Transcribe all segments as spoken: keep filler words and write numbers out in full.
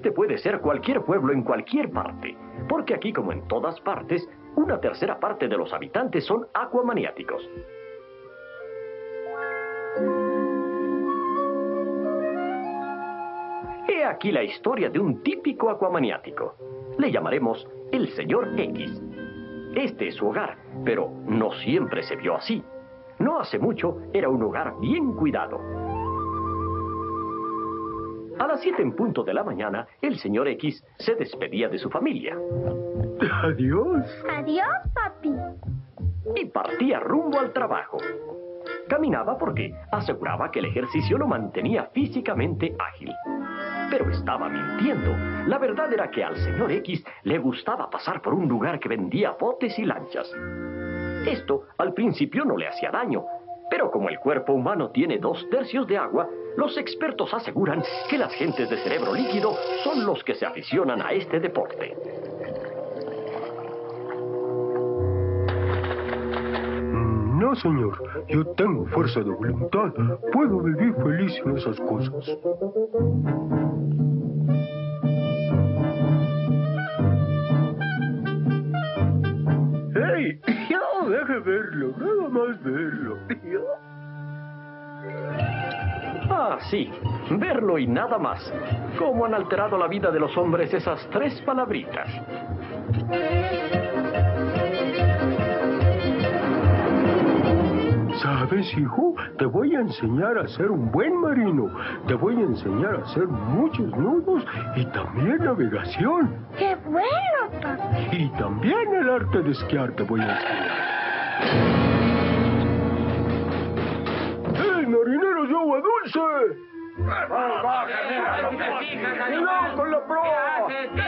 Este puede ser cualquier pueblo en cualquier parte, porque aquí, como en todas partes, una tercera parte de los habitantes son acuamaniáticos. He aquí la historia de un típico acuamaniático. Le llamaremos el señor X. Este es su hogar, pero no siempre se vio así. No hace mucho era un hogar bien cuidado. A las siete en punto de la mañana, el señor X se despedía de su familia. Adiós. Adiós, papi. Y partía rumbo al trabajo. Caminaba porque aseguraba que el ejercicio lo mantenía físicamente ágil. Pero estaba mintiendo. La verdad era que al señor X le gustaba pasar por un lugar que vendía botes y lanchas. Esto al principio no le hacía daño, pero como el cuerpo humano tiene dos tercios de agua, los expertos aseguran que las gentes de cerebro líquido son los que se aficionan a este deporte. No, señor. Yo tengo fuerza de voluntad. Puedo vivir feliz en esas cosas. ¡Hey! ¡Yo! Deje verlo. Nada más verlo. ¿Yo? Ah, sí. Verlo y nada más. ¿Cómo han alterado la vida de los hombres esas tres palabritas? ¿Sabes, hijo? Te voy a enseñar a ser un buen marino. Te voy a enseñar a hacer muchos nudos y también navegación. ¡Qué bueno, papi! Y también el arte de esquiar te voy a enseñar. ¡Hey, marineros de agua dulce! ¡Cuidado con la proa!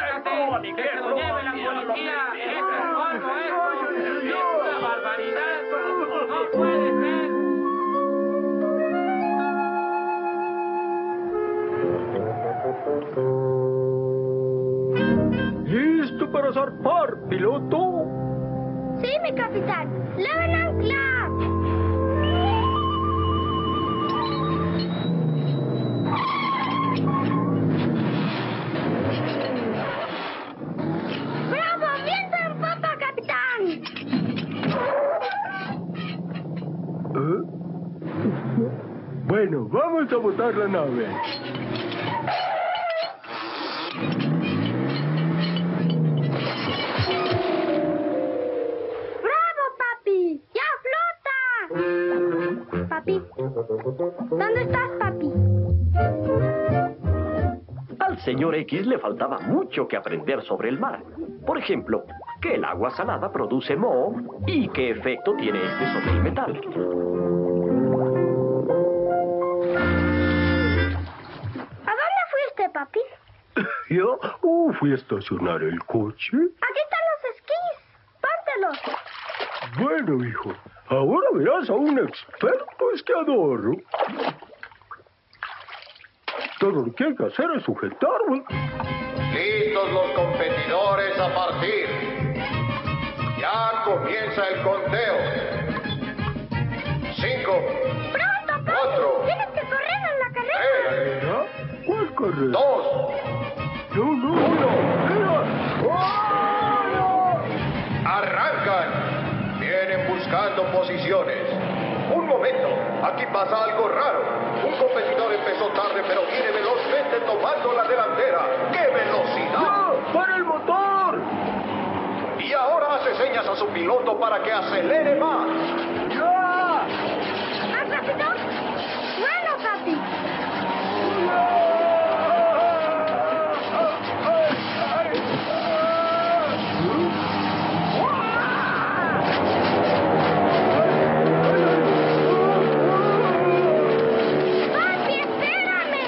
¿Listo para zarpar, piloto? Sí, mi capitán. ¡Leven ancla! ¡Bravo! ¡Viento en popa, capitán! ¿Eh? Bueno, vamos a botar la nave. Papi, ¿dónde estás, papi? Al señor X le faltaba mucho que aprender sobre el mar. Por ejemplo, que el agua salada produce moho y qué efecto tiene este sobre el metal. ¿A dónde fuiste, papi? Yo uh, fui a estacionar el coche. Aquí están los esquís. Pártelos. Bueno, hijo, ahora verás a un experto esquiador. Todo lo que hay que hacer es sujetarlo. Listos los competidores a partir. Ya comienza el conteo. Cinco. ¡Pronto, papi! Cuatro. ¡Tienes que correr en la carrera! ¿Carrera? ¿Cuál carrera? Dos. No, no. Uno. Mira. ¡Oh, no! Arrancan. Vienen buscando posiciones. Un momento. Aquí pasa algo raro. Un competidor empezó tarde, pero viene velozmente tomando la delantera. ¡Qué velocidad! ¡Ya! ¡Para el motor! Y ahora hace señas a su piloto para que acelere más. ¡Ya! ¿Más rápido? ¡Bueno, papi! ¡Papi, espérame!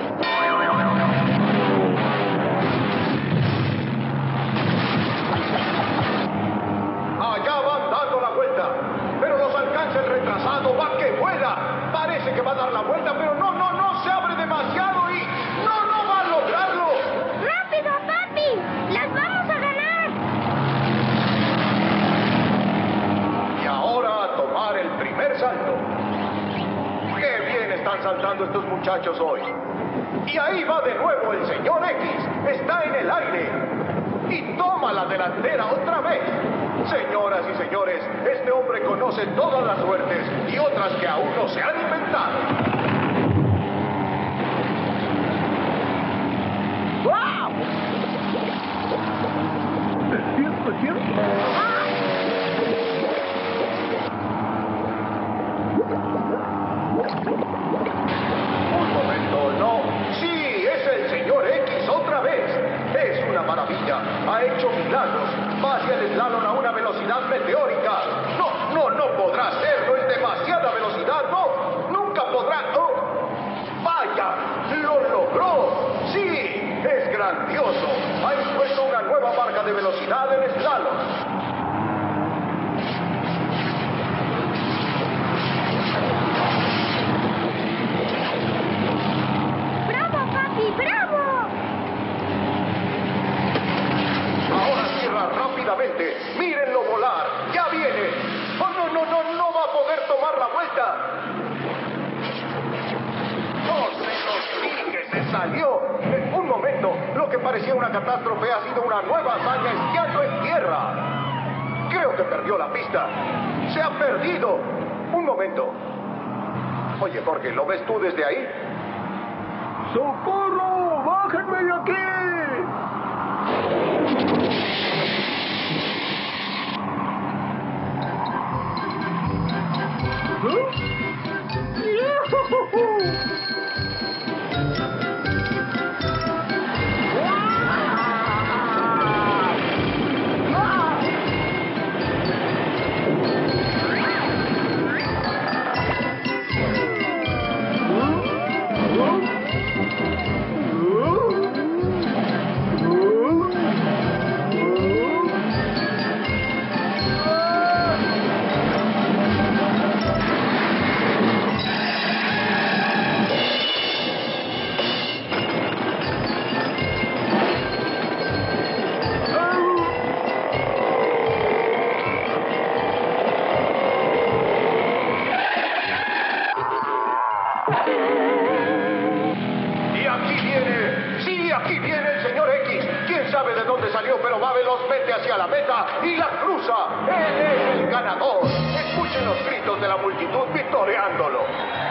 Allá van dando la vuelta, pero los alcanza el retrasado. ¡Va que vuela! Parece que va a dar la vuelta, pero no, no, no, se abre demasiado y no, no va a lograrlo. ¡Rápido, papi! ¡Las vamos a ganar! Y ahora a tomar el primer salto. ¡Qué bien están saltando estos muchachos hoy! Y ahí va de nuevo el señor X. está en el aire y toma la delantera otra vez. Señoras y señores, este hombre conoce todas las suertes y otras que aún no se han inventado. ¡Wow! Un momento, no. Sí, es el señor X otra vez. Es una maravilla. Ha hecho milagros. Va hacia el slalom a una velocidad meteórica. No, no, no podrá hacerlo. Es demasiada velocidad. No, nunca podrá. Oh. ¡Vaya! ¡Lo logró! ¡Sí! ¡Es grandioso! Ha impuesto una nueva marca de velocidad en slalom. ¡Bravo, papi! ¡Bravo! Ahora cierra rápidamente. ¡Mírenlo volar! ¡Ya viene! ¡Oh, no, no, no! ¡No va a poder tomar la vuelta! ¡No se los dije! ¡Se salió! Eh, un momento. Lo que parecía una catástrofe ha sido una nueva hazaña esquiando en tierra. Creo que perdió la pista. ¡Se ha perdido! Un momento. Oye, Jorge, ¿lo ves tú desde ahí? ¡Socorro! ¡Bájenme de aquí! Y aquí viene, sí, aquí viene el señor X. Quién sabe de dónde salió, pero va velozmente hacia la meta y la cruza. Él es el ganador. Escuchen los gritos de la multitud victoriándolo.